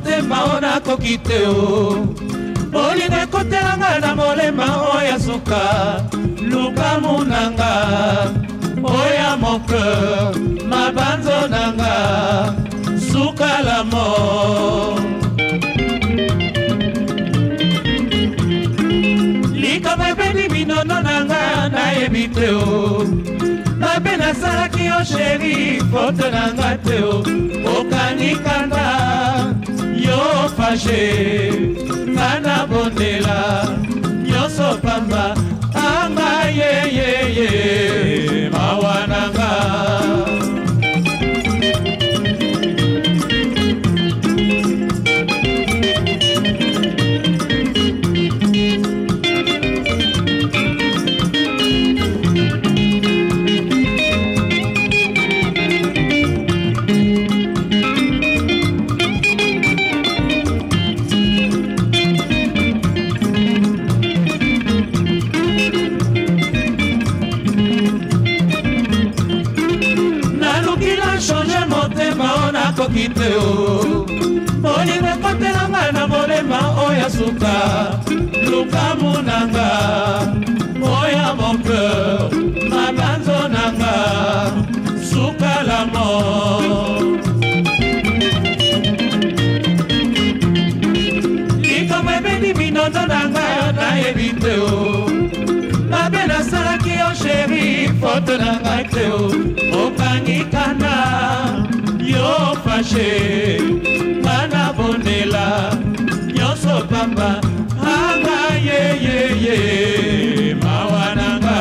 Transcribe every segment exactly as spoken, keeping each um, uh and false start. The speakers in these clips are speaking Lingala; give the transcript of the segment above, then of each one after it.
motema ona koki te o bolingo ekotelanga na molema oya suka lukamu nanga oya mon cœur mabanzo nanga suka la mort likama ebeni minono nanga nayebi te o mabe nasalaki yo sheri foto nanga te o okanikanga yo fashe ngana bondela nyonso pamba anga yeyeye mawananga koki te o bolingo ekotelanga na molema oya suka lukamu nanga oya mon cœur mabanzo nanga suka la mort likama ebeni minondo nanga nayebi te o mabe nasalaki yo sheri foto nanga te o okangikana yo fashe ngana bondela nyonso pamba anga yeyeye mawananga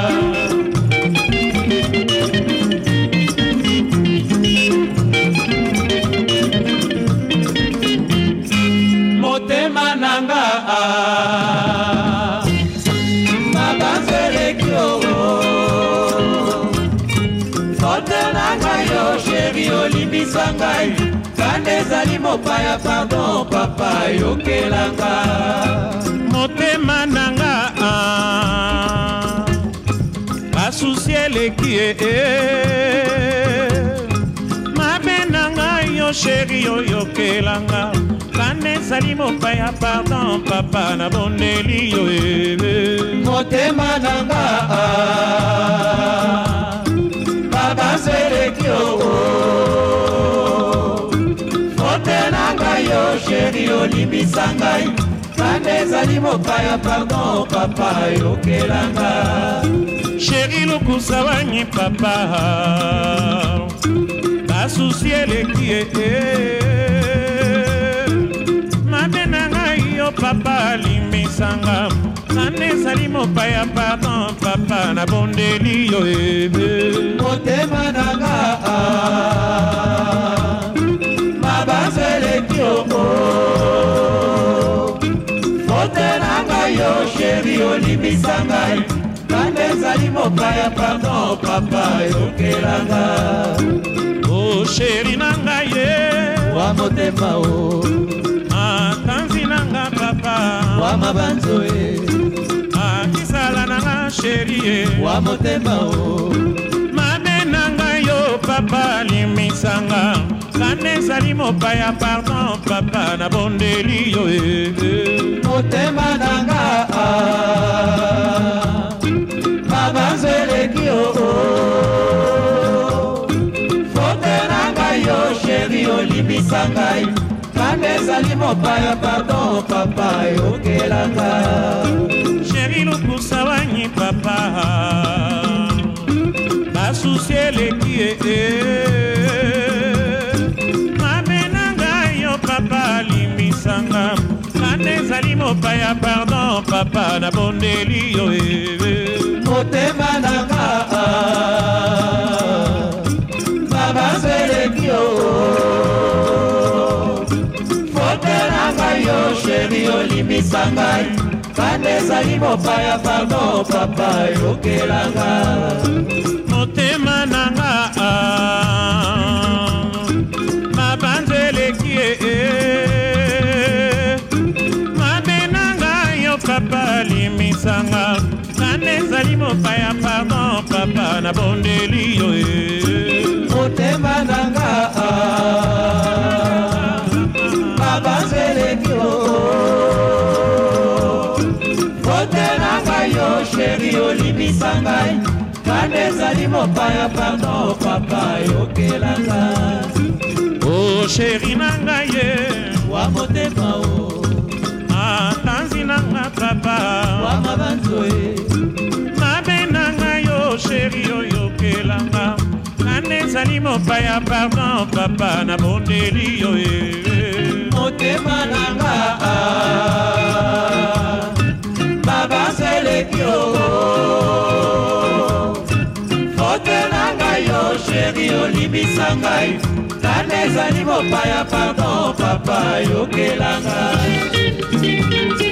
motema nanga mabanzeleki foto nanga yo sheri olimbisa ngai kande ezali mopaya pardon papa yokelanga motema nanga basusi eleki e mabe nanga yo sheri oyokelanga kande ezali mopaya pardon papa na bondeli yo e motema nanga baseleki o fote nanga yo sheri olimbisa ngai kande ezali mopaya pardon papa yokelanga sheri lokusa wanyi papa basusi eleki e mabe nanga yo papa limbisanga kande ezali mopaya pardon papa na bondeli yo ebe motema nanga mabanzeleki oko fote nanga yo sheri olimbisa ngai kande ezali mopaya pardon papa yokelanga o sheri nanga ye wa motema o atanzi nanga papa wa mabanzo e akisala nanga sheri e wa motema o mabe nanga yo papa limisanga kande ezali mopaya pardon papa na bondeli yo e motema nanga mabanzeleki o fote nanga yo sheri olimbisa ngai kande ezali mopaya pardon papa yokelanga sheri lokusa wanyi papa basusi eleki e mabe nanga yo papa limbisanga kande ezali mopaya pardon papa na bondeli yo e motema nanga babanzeleki o fote nanga yo sheri olimbisa ngai kande ezali mopaya pardon papa yokelanga motema nanga mabanzeleki e mabe nanga yo papa limisanga kande ezali mopaya pardon papa na bondeli yo e motema nanga olimbisa ngai kanda ezali mopaya pardon papa yokelanga o sheri na ngai ye wa motema o atanzi na nga papa wa mabanzo e mabe na ngai yo sheri oyokelanga kanda ezali mopaya pardon papa na bondeli yo e motema na nga babanzeleki o fote na ngai yo sheri olimbisa ngai kanda ezali mopaya pardon papa yokelanga